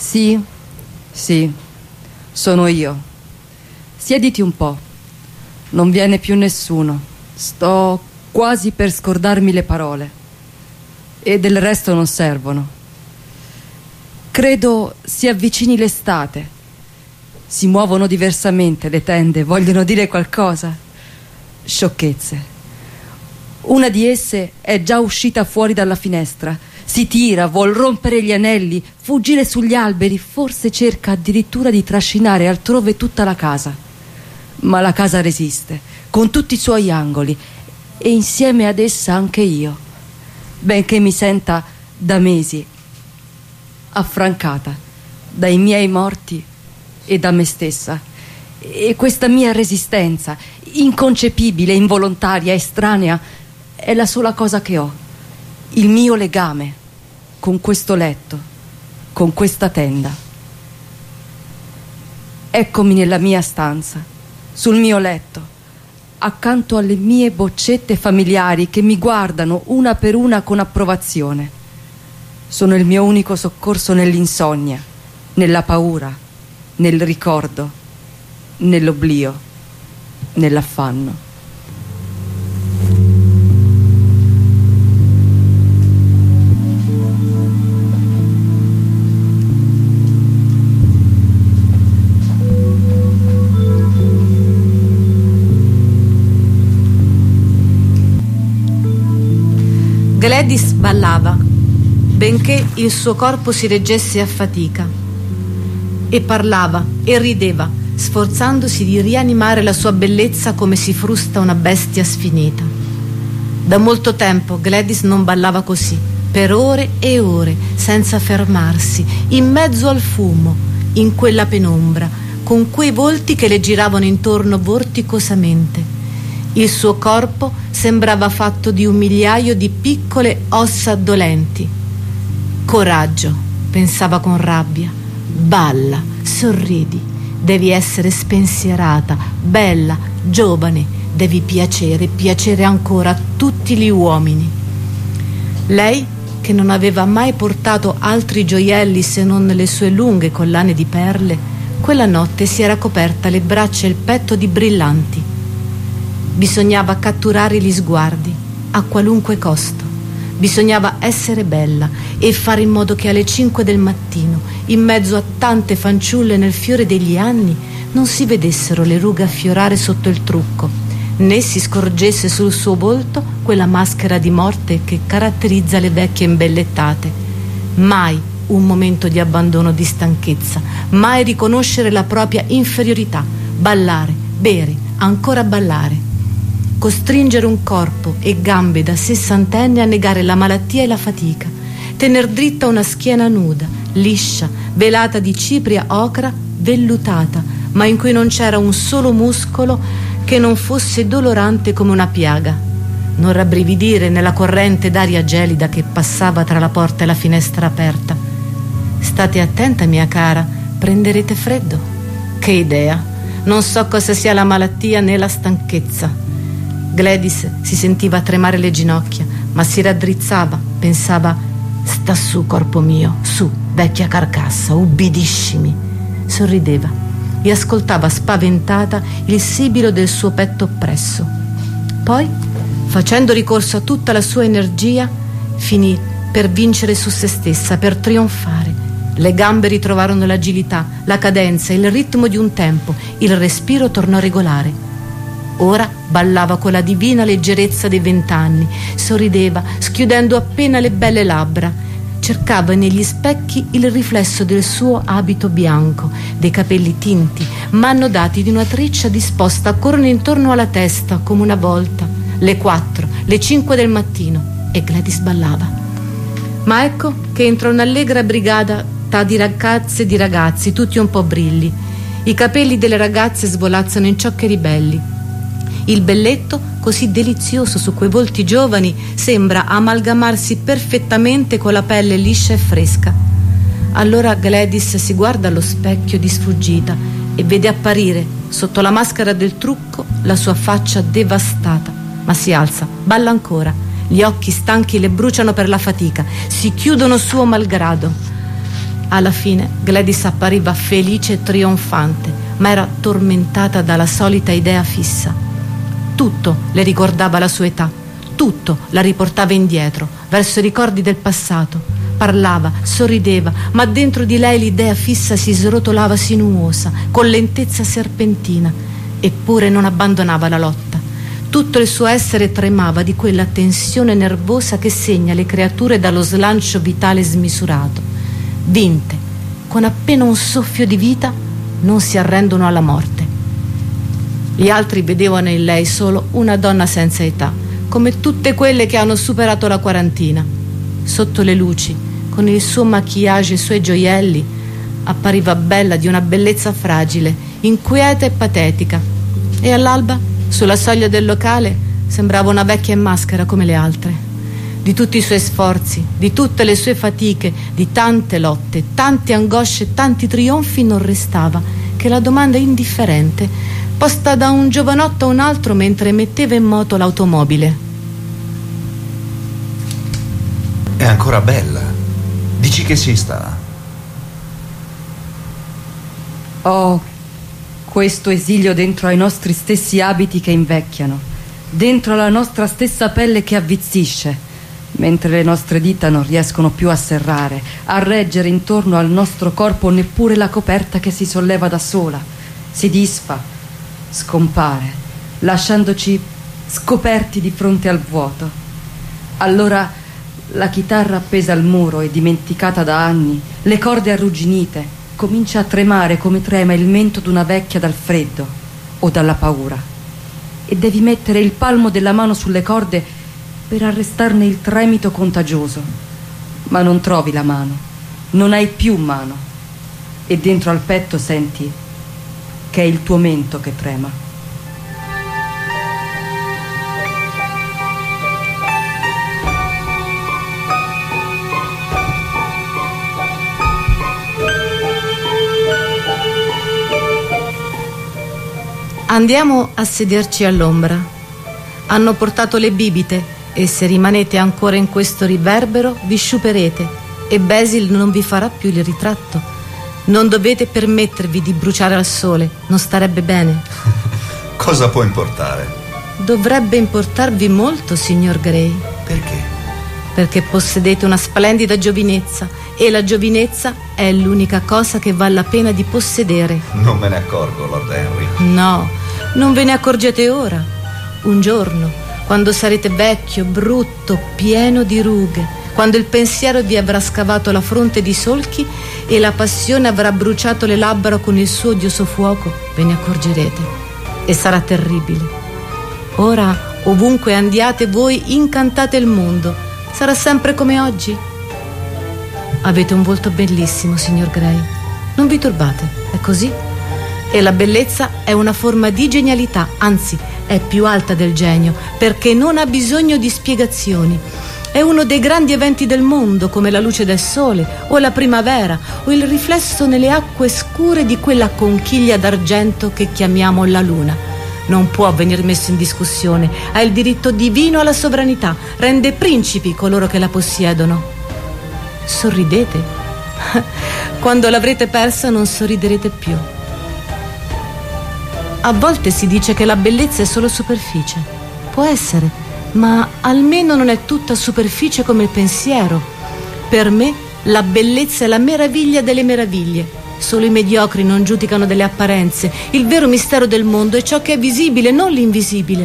Sì, sono io. Siediti un po'. Non viene più nessuno. Sto quasi per scordarmi le parole. E del resto non servono. Credo si avvicini l'estate. Si muovono diversamente le tende, vogliono dire qualcosa. Sciocchezze. Una di esse è già uscita fuori dalla finestra. Si tira, vuol rompere gli anelli, fuggire sugli alberi, forse cerca addirittura di trascinare altrove tutta la casa. Ma la casa resiste, con tutti i suoi angoli, e insieme ad essa anche io, benché mi senta da mesi affrancata dai miei morti e da me stessa. E questa mia resistenza, inconcepibile, involontaria, estranea, è la sola cosa che ho. Il mio legame con questo letto, con questa tenda. Eccomi nella mia stanza, sul mio letto, accanto alle mie boccette familiari che mi guardano una per una con approvazione. Sono il mio unico soccorso nell'insonnia, nella paura, nel ricordo, nell'oblio, nell'affanno. Gladys ballava, benché il suo corpo si reggesse a fatica, e parlava e rideva, sforzandosi di rianimare la sua bellezza come si frusta una bestia sfinita. Da molto tempo Gladys non ballava così, per ore e ore, senza fermarsi, in mezzo al fumo, in quella penombra, con quei volti che le giravano intorno vorticosamente. Il suo corpo sembrava fatto di un migliaio di piccole ossa dolenti. Coraggio, pensava con rabbia. Balla, sorridi, devi essere spensierata, bella, giovane, devi piacere ancora a tutti gli uomini. Lei, che non aveva mai portato altri gioielli se non le sue lunghe collane di perle, quella notte si era coperta le braccia e il petto di brillanti. Bisognava catturare gli sguardi a qualunque costo. Bisognava essere bella e fare in modo che alle 5 del mattino, in mezzo a tante fanciulle nel fiore degli anni, non si vedessero le rughe affiorare sotto il trucco, né si scorgesse sul suo volto quella maschera di morte che caratterizza le vecchie imbellettate. Mai un momento di abbandono, di stanchezza, mai riconoscere la propria inferiorità, ballare, bere, ancora ballare. Costringere un corpo e gambe da sessantenne a negare la malattia e la fatica, tener dritta una schiena nuda, liscia, velata di cipria ocra, vellutata, ma in cui non c'era un solo muscolo che non fosse dolorante come una piaga. Non rabbrividire nella corrente d'aria gelida che passava tra la porta e la finestra aperta. State attenta, mia cara, prenderete freddo. Che idea! Non so cosa sia la malattia né la stanchezza. Gladys si sentiva tremare le ginocchia, ma si raddrizzava, pensava: sta su, corpo mio, su, vecchia carcassa, ubbidiscimi. Sorrideva e ascoltava spaventata il sibilo del suo petto oppresso. Poi, facendo ricorso a tutta la sua energia, finì per vincere su se stessa, per trionfare. Le gambe ritrovarono l'agilità, la cadenza, il ritmo di un tempo, il respiro tornò regolare. Ora ballava con la divina leggerezza dei 20 anni, sorrideva, schiudendo appena le belle labbra. Cercava negli specchi il riflesso del suo abito bianco, dei capelli tinti, ma annodati di una treccia disposta a correre intorno alla testa come una volta. Le 4, le 5 del mattino, e Gladys ballava. Ma ecco che entra un'allegra brigata di ragazze e di ragazzi, tutti un po' brilli. I capelli delle ragazze svolazzano in ciocche ribelli. Il belletto, così delizioso su quei volti giovani, sembra amalgamarsi perfettamente con la pelle liscia e fresca. Allora Gladys si guarda allo specchio di sfuggita e vede apparire, sotto la maschera del trucco, la sua faccia devastata. Ma si alza, balla ancora. Gli occhi stanchi le bruciano per la fatica, si chiudono suo malgrado. Alla fine Gladys appariva felice e trionfante, ma era tormentata dalla solita idea fissa. Tutto le ricordava la sua età, tutto la riportava indietro, verso i ricordi del passato. Parlava, sorrideva, ma dentro di lei l'idea fissa si srotolava sinuosa, con lentezza serpentina, eppure non abbandonava la lotta. Tutto il suo essere tremava di quella tensione nervosa che segna le creature dallo slancio vitale smisurato. Vinte, con appena un soffio di vita, non si arrendono alla morte. Gli altri vedevano in lei solo una donna senza età, come tutte quelle che hanno superato la quarantina. Sotto le luci, con il suo maquillage e i suoi gioielli, appariva bella di una bellezza fragile, inquieta e patetica. E all'alba, sulla soglia del locale, sembrava una vecchia in maschera come le altre. Di tutti i suoi sforzi, di tutte le sue fatiche, di tante lotte, tante angosce, tanti trionfi, non restava che la domanda indifferente posta da un giovanotto a un altro mentre metteva in moto l'automobile. È ancora bella. Dici che si sta? Oh, questo esilio dentro ai nostri stessi abiti che invecchiano, dentro la nostra stessa pelle che avvizzisce, mentre le nostre dita non riescono più a serrare, a reggere intorno al nostro corpo neppure la coperta che si solleva da sola, si disfa, scompare, lasciandoci scoperti di fronte al vuoto. Allora la chitarra appesa al muro e dimenticata da anni, le corde arrugginite, comincia a tremare come trema il mento d'una vecchia dal freddo o dalla paura, e devi mettere il palmo della mano sulle corde per arrestarne il tremito contagioso, ma non trovi la mano, non hai più mano, e dentro al petto senti che è il tuo mento che trema. Andiamo a sederci all'ombra. Hanno portato le bibite e se rimanete ancora in questo riverbero vi sciuperete e Basil non vi farà più il ritratto. Non dovete permettervi di bruciare al sole, non starebbe bene. Cosa può importare? Dovrebbe importarvi molto, signor Grey. Perché? Perché possedete una splendida giovinezza e la giovinezza è l'unica cosa che vale la pena di possedere. Non me ne accorgo, Lord Henry. No, non ve ne accorgete ora. Un giorno, quando sarete vecchio, brutto, pieno di rughe, quando il pensiero vi avrà scavato la fronte di solchi e la passione avrà bruciato le labbra con il suo odioso fuoco, ve ne accorgerete e sarà terribile. Ora, ovunque andiate voi, incantate il mondo. Sarà sempre come oggi. Avete un volto bellissimo, signor Grey. Non vi turbate, è così. E la bellezza è una forma di genialità, anzi, è più alta del genio, perché non ha bisogno di spiegazioni. È uno dei grandi eventi del mondo, come la luce del sole, o la primavera, o il riflesso nelle acque scure di quella conchiglia d'argento che chiamiamo la luna. Non può venir messo in discussione, ha il diritto divino alla sovranità, rende principi coloro che la possiedono. Sorridete? Quando l'avrete persa non sorriderete più. A volte si dice che la bellezza è solo superficie. Può essere, ma almeno non è tutta superficie come il pensiero. Per me la bellezza è la meraviglia delle meraviglie. Solo i mediocri non giudicano delle apparenze. Il vero mistero del mondo è ciò che è visibile, non l'invisibile.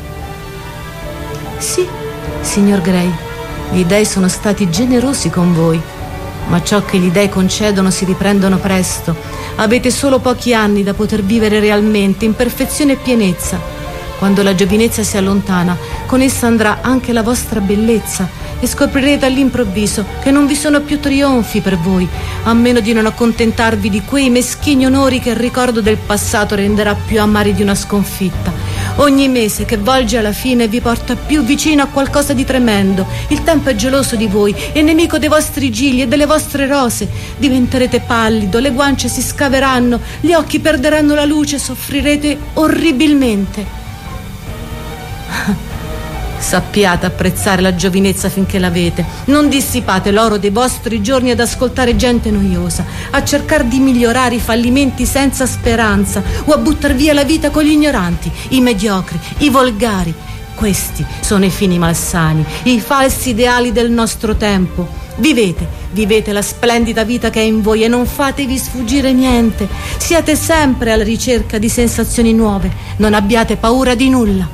Sì, signor Grey, gli dei sono stati generosi con voi, ma ciò che gli dei concedono si riprendono presto. Avete solo pochi anni da poter vivere realmente in perfezione e pienezza. Quando la giovinezza si allontana, con essa andrà anche la vostra bellezza e scoprirete all'improvviso che non vi sono più trionfi per voi, a meno di non accontentarvi di quei meschini onori che il ricordo del passato renderà più amari di una sconfitta. Ogni mese che volge alla fine vi porta più vicino a qualcosa di tremendo. Il tempo è geloso di voi e nemico dei vostri gigli e delle vostre rose. Diventerete pallido, le guance si scaveranno, gli occhi perderanno la luce, soffrirete orribilmente. Sappiate apprezzare la giovinezza finché l'avete. Non dissipate l'oro dei vostri giorni ad ascoltare gente noiosa, a cercare di migliorare i fallimenti senza speranza o a buttar via la vita con gli ignoranti, i mediocri, i volgari. Questi sono i fini malsani, i falsi ideali del nostro tempo. Vivete la splendida vita che è in voi e non fatevi sfuggire niente. Siate sempre alla ricerca di sensazioni nuove, non abbiate paura di nulla.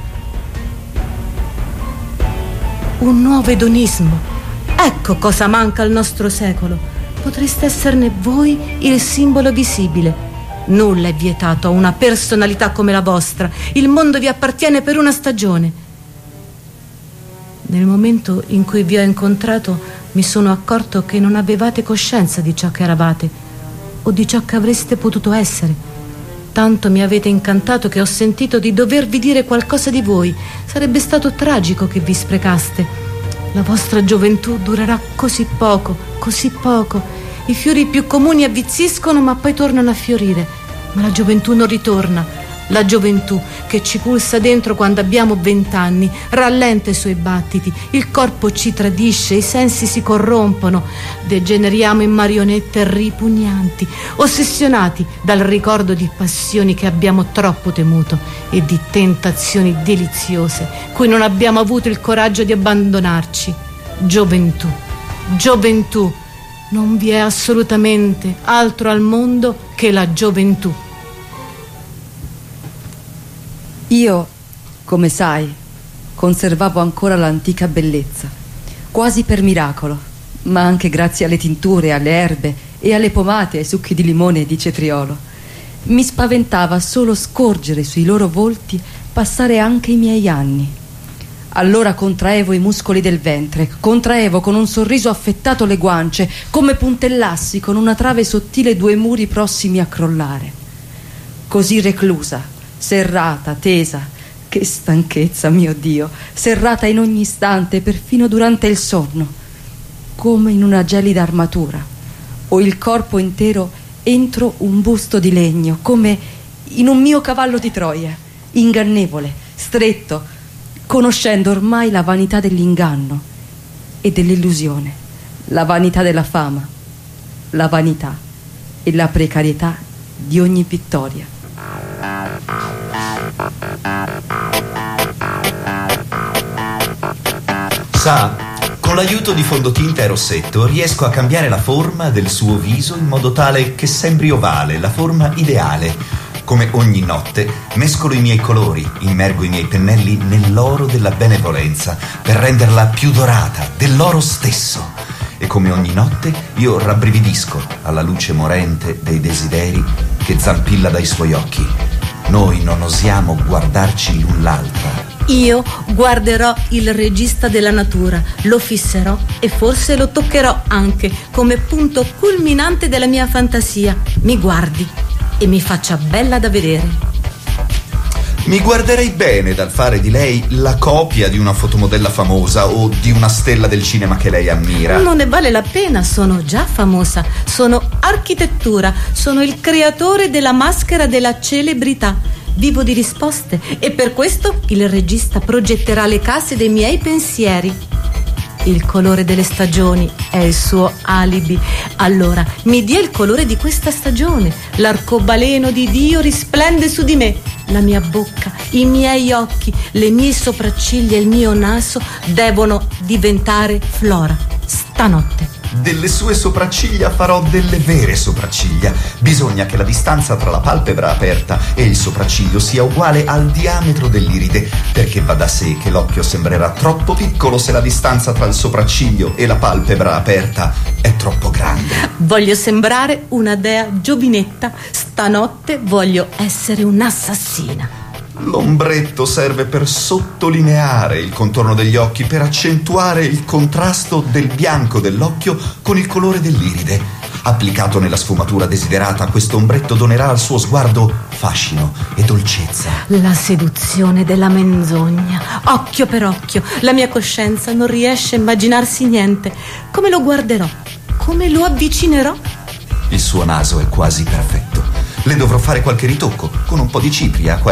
Un nuovo edonismo. Ecco cosa manca al nostro secolo. Potreste esserne voi il simbolo visibile. Nulla è vietato a una personalità come la vostra. Il mondo vi appartiene per una stagione. Nel momento in cui vi ho incontrato mi sono accorto che non avevate coscienza di ciò che eravate o di ciò che avreste potuto essere. Tanto mi avete incantato che ho sentito di dovervi dire qualcosa di voi. Sarebbe stato tragico che vi sprecaste. La vostra gioventù durerà così poco, così poco. I fiori più comuni avvizziscono ma poi tornano a fiorire. Ma la gioventù non ritorna. La gioventù che ci pulsa dentro quando abbiamo 20 anni rallenta i suoi battiti, il corpo ci tradisce, i sensi si corrompono, degeneriamo in marionette ripugnanti, ossessionati dal ricordo di passioni che abbiamo troppo temuto e di tentazioni deliziose cui non abbiamo avuto il coraggio di abbandonarci. Gioventù, gioventù, non vi è assolutamente altro al mondo che la gioventù. Io, come sai, conservavo ancora l'antica bellezza, quasi per miracolo, ma anche grazie alle tinture, alle erbe e alle pomate, ai succhi di limone e di cetriolo. Mi spaventava solo scorgere sui loro volti passare anche i miei anni. Allora contraevo i muscoli del ventre, contraevo con un sorriso affettato le guance, come puntellassi con una trave sottile 2 muri prossimi a crollare. Così reclusa, serrata, tesa, che stanchezza, mio Dio, serrata in ogni istante, perfino durante il sonno, come in una gelida armatura, o il corpo intero entro un busto di legno, come in un mio cavallo di Troia, ingannevole, stretto, conoscendo ormai la vanità dell'inganno e dell'illusione, la vanità della fama, la vanità e la precarietà di ogni vittoria. Sa, con l'aiuto di fondotinta e rossetto riesco a cambiare la forma del suo viso in modo tale che sembri ovale, la forma ideale. Come ogni notte mescolo i miei colori, immergo i miei pennelli nell'oro della benevolenza per renderla più dorata dell'oro stesso. E come ogni notte io rabbrividisco alla luce morente dei desideri che zampilla dai suoi occhi. Noi non osiamo guardarci l'un l'altra. Io guarderò il regista della natura, lo fisserò e forse lo toccherò anche come punto culminante della mia fantasia. Mi guardi e mi faccia bella da vedere. Mi guarderei bene dal fare di lei la copia di una fotomodella famosa o di una stella del cinema che lei ammira. Non ne vale la pena, sono già famosa, sono architettura, sono il creatore della maschera della celebrità. Vivo di risposte e per questo il regista progetterà le case dei miei pensieri. Il colore delle stagioni è il suo alibi. Allora mi dia il colore di questa stagione. L'arcobaleno di Dio risplende su di me. La mia bocca, i miei occhi, le mie sopracciglia e il mio naso devono diventare Flora stanotte. Delle sue sopracciglia farò delle vere sopracciglia. Bisogna che la distanza tra la palpebra aperta e il sopracciglio sia uguale al diametro dell'iride, perché va da sé che l'occhio sembrerà troppo piccolo se la distanza tra il sopracciglio e la palpebra aperta è troppo grande. Voglio sembrare una dea giovinetta. Stanotte voglio essere un'assassina. L'ombretto serve per sottolineare il contorno degli occhi, per accentuare il contrasto del bianco dell'occhio con il colore dell'iride. Applicato nella sfumatura desiderata, questo ombretto donerà al suo sguardo fascino e dolcezza. La seduzione della menzogna, occhio per occhio. La mia coscienza non riesce a immaginarsi niente. Come lo guarderò? Come lo avvicinerò? Il suo naso è quasi perfetto. Le dovrò fare qualche ritocco con un po' di cipria qua e là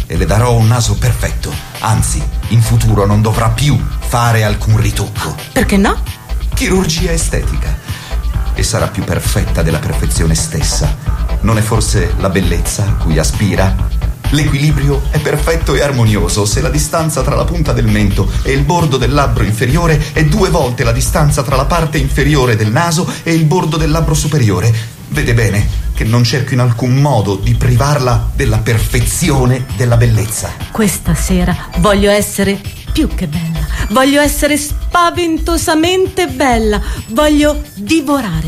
e le darò un naso perfetto. Anzi, in futuro non dovrà più fare alcun ritocco. Perché no? Chirurgia estetica. E sarà più perfetta della perfezione stessa. Non è forse la bellezza a cui aspira? L'equilibrio è perfetto e armonioso se la distanza tra la punta del mento e il bordo del labbro inferiore è 2 volte la distanza tra la parte inferiore del naso e il bordo del labbro superiore. Vede bene che non cerco in alcun modo di privarla della perfezione della bellezza. Questa sera voglio essere più che bella. Voglio essere spaventosamente bella. Voglio divorare.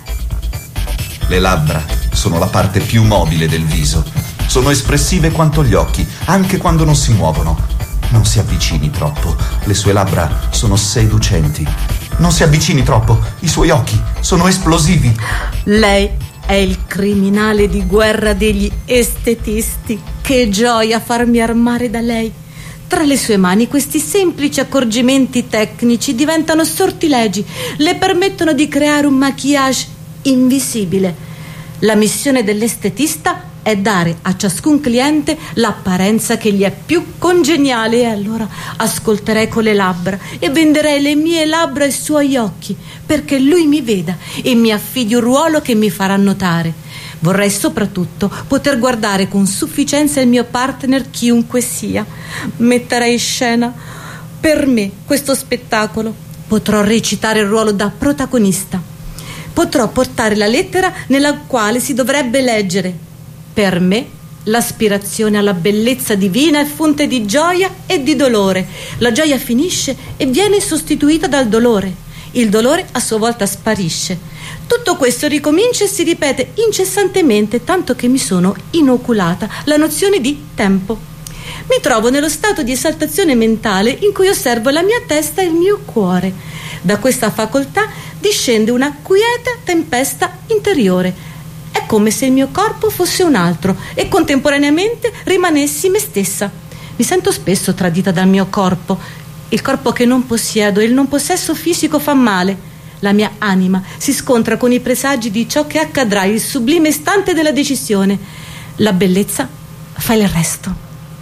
Le labbra sono la parte più mobile del viso. Sono espressive quanto gli occhi, anche quando non si muovono. Non si avvicini troppo, le sue labbra sono seducenti. Non si avvicini troppo, i suoi occhi sono esplosivi. Lei è il criminale di guerra degli estetisti. Che gioia farmi armare da lei. Tra le sue mani questi semplici accorgimenti tecnici diventano sortilegi, le permettono di creare un maquillage invisibile. La missione dell'estetista è dare a ciascun cliente l'apparenza che gli è più congeniale, e allora ascolterei con le labbra e venderei le mie labbra ai suoi occhi perché lui mi veda e mi affidi un ruolo che mi farà notare. Vorrei soprattutto poter guardare con sufficienza il mio partner, chiunque sia. Metterei in scena per me questo spettacolo. Potrò recitare il ruolo da protagonista. Potrò portare la lettera nella quale si dovrebbe leggere: per me l'aspirazione alla bellezza divina è fonte di gioia e di dolore. La gioia finisce e viene sostituita dal dolore. Il dolore a sua volta sparisce. Tutto questo ricomincia e si ripete incessantemente, tanto che mi sono inoculata la nozione di tempo. Mi trovo nello stato di esaltazione mentale in cui osservo la mia testa e il mio cuore. Da questa facoltà discende una quieta tempesta interiore. È come se il mio corpo fosse un altro e contemporaneamente rimanessi me stessa. Mi sento spesso tradita dal mio corpo, il corpo che non possiedo, e il non possesso fisico fa male. La mia anima si scontra con i presagi di ciò che accadrà, il sublime istante della decisione. La bellezza fa il resto.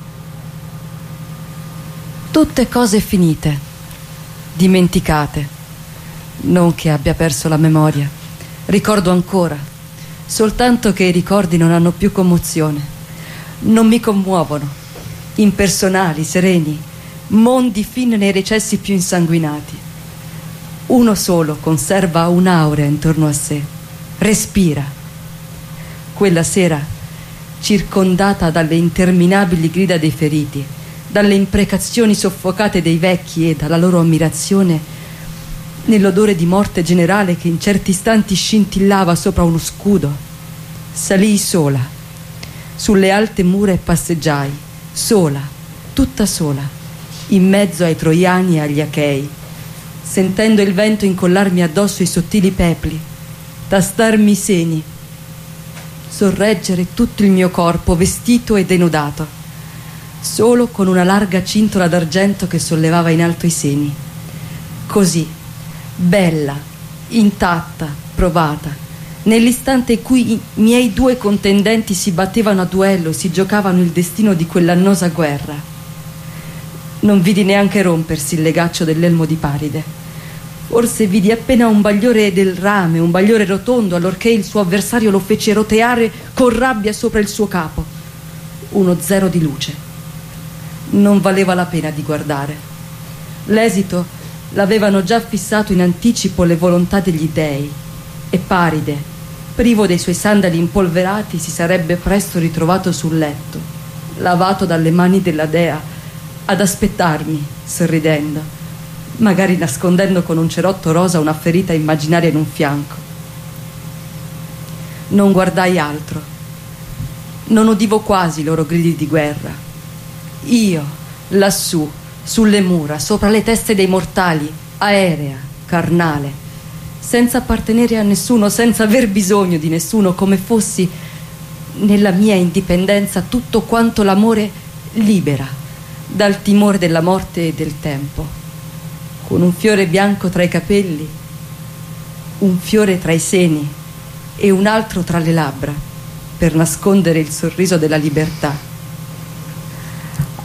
Tutte cose finite, dimenticate. Non che abbia perso la memoria. Ricordo ancora, soltanto che i ricordi non hanno più commozione. Non mi commuovono. Impersonali, sereni, mondi fin nei recessi più insanguinati. Uno solo conserva un'aurea intorno a sé. Respira. Quella sera, circondata dalle interminabili grida dei feriti, dalle imprecazioni soffocate dei vecchi e dalla loro ammirazione, nell'odore di morte generale che in certi istanti scintillava sopra uno scudo, salii sola. Sulle alte mura passeggiai, sola, tutta sola, in mezzo ai troiani e agli achei, sentendo il vento incollarmi addosso i sottili pepli, tastarmi i seni, sorreggere tutto il mio corpo vestito e denudato, solo con una larga cintola d'argento che sollevava in alto i seni. Così, bella, intatta, provata, nell'istante in cui i miei 2 contendenti si battevano a duello e si giocavano il destino di quell'annosa guerra. Non vidi neanche rompersi il legaccio dell'elmo di Paride. Forse vidi appena un bagliore del rame, un bagliore rotondo, allorché il suo avversario lo fece roteare con rabbia sopra il suo capo. Uno zero di luce. Non valeva la pena di guardare. L'esito l'avevano già fissato in anticipo le volontà degli dei, e Paride, privo dei suoi sandali impolverati, si sarebbe presto ritrovato sul letto, lavato dalle mani della dea, ad aspettarmi, sorridendo, magari nascondendo con un cerotto rosa una ferita immaginaria in un fianco. Non guardai altro. Non udivo quasi i loro gridi di guerra. Io, lassù, sulle mura, sopra le teste dei mortali, aerea, carnale, senza appartenere a nessuno, senza aver bisogno di nessuno, come fossi, nella mia indipendenza, tutto quanto l'amore libera dal timore della morte e del tempo, con un fiore bianco tra i capelli, un fiore tra i seni e un altro tra le labbra, per nascondere il sorriso della libertà.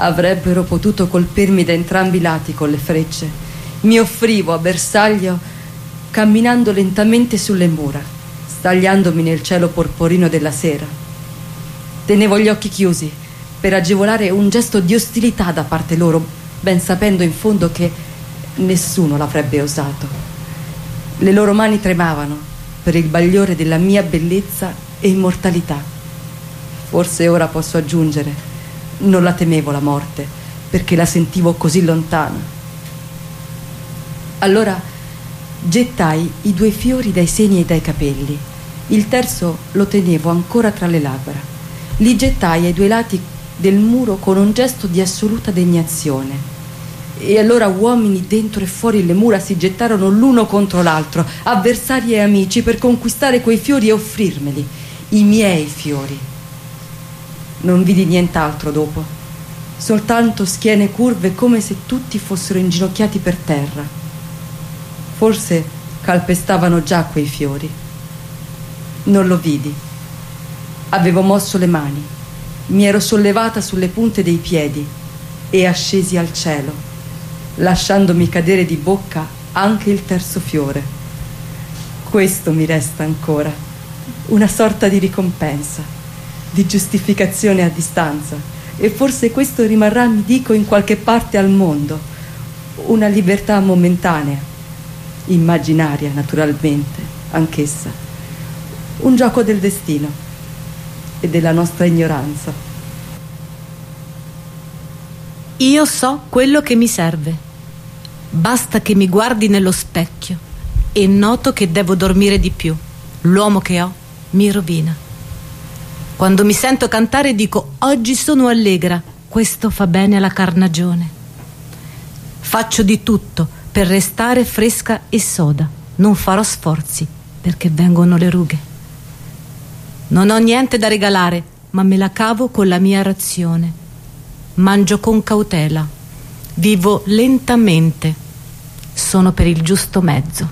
Avrebbero potuto colpirmi da entrambi i lati con le frecce. Mi offrivo a bersaglio camminando lentamente sulle mura, stagliandomi nel cielo porporino della sera. Tenevo gli occhi chiusi per agevolare un gesto di ostilità da parte loro, ben sapendo in fondo che nessuno l'avrebbe osato. Le loro mani tremavano per il bagliore della mia bellezza e immortalità. Forse ora posso aggiungere: non la temevo la morte, perché la sentivo così lontana. Allora gettai i 2 fiori dai seni e dai capelli. Il terzo lo tenevo ancora tra le labbra. Li gettai ai 2 lati del muro con un gesto di assoluta degnazione. E allora uomini dentro e fuori le mura si gettarono l'uno contro l'altro, avversari e amici, per conquistare quei fiori e offrirmeli, i miei fiori. Non vidi nient'altro dopo, soltanto schiene curve, come se tutti fossero inginocchiati per terra. Forse calpestavano già quei fiori. Non lo vidi. Avevo mosso le mani, mi ero sollevata sulle punte dei piedi e ascesi al cielo, lasciandomi cadere di bocca anche il terzo fiore. Questo mi resta ancora, una sorta di ricompensa, di giustificazione a distanza, e forse questo rimarrà, mi dico, in qualche parte al mondo, una libertà momentanea, immaginaria naturalmente, anch'essa, un gioco del destino e della nostra ignoranza. Io so quello che mi serve. Basta che mi guardi nello specchio e noto che devo dormire di più. L'uomo che ho mi rovina. Quando mi sento cantare dico: oggi sono allegra, questo fa bene alla carnagione. Faccio di tutto per restare fresca e soda. Non farò sforzi perché vengono le rughe. Non ho niente da regalare, ma me la cavo con la mia razione. Mangio con cautela, vivo lentamente, sono per il giusto mezzo.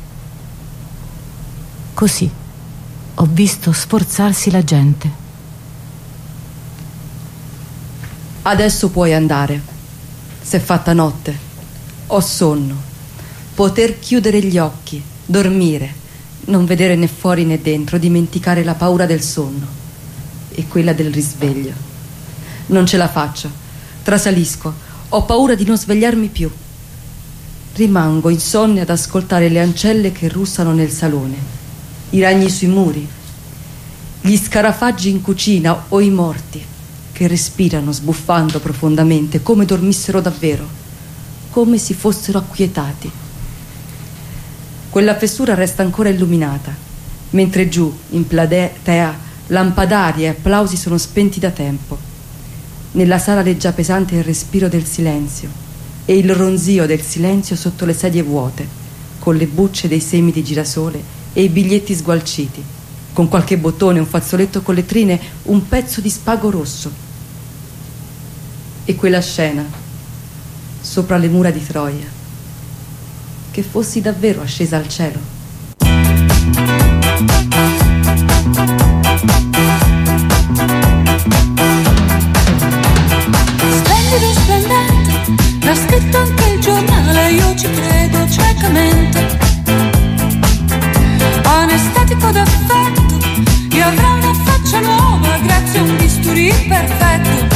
Così ho visto sforzarsi la gente. Adesso puoi andare. S'è fatta notte. Ho sonno. Poter chiudere gli occhi, dormire, non vedere né fuori né dentro, dimenticare la paura del sonno e quella del risveglio. Non ce la faccio. Trasalisco. Ho paura di non svegliarmi più. Rimango insonne ad ascoltare le ancelle che russano nel salone, i ragni sui muri, gli scarafaggi in cucina o i morti che respirano sbuffando profondamente, come dormissero davvero, come si fossero acquietati. Quella fessura resta ancora illuminata, mentre giù, in platea, lampadari e applausi sono spenti da tempo. Nella sala leggia pesante il respiro del silenzio e il ronzio del silenzio sotto le sedie vuote, con le bucce dei semi di girasole e i biglietti sgualciti, con qualche bottone, un fazzoletto con letrine, un pezzo di spago rosso. E quella scena sopra le mura di Troia, che fossi davvero ascesa al cielo. Splendido, splendente, l'ha scritto anche il giornale, io ci credo ciecamente. Anestetico d'affetto, io avrò una faccia nuova grazie a un bisturi perfetto.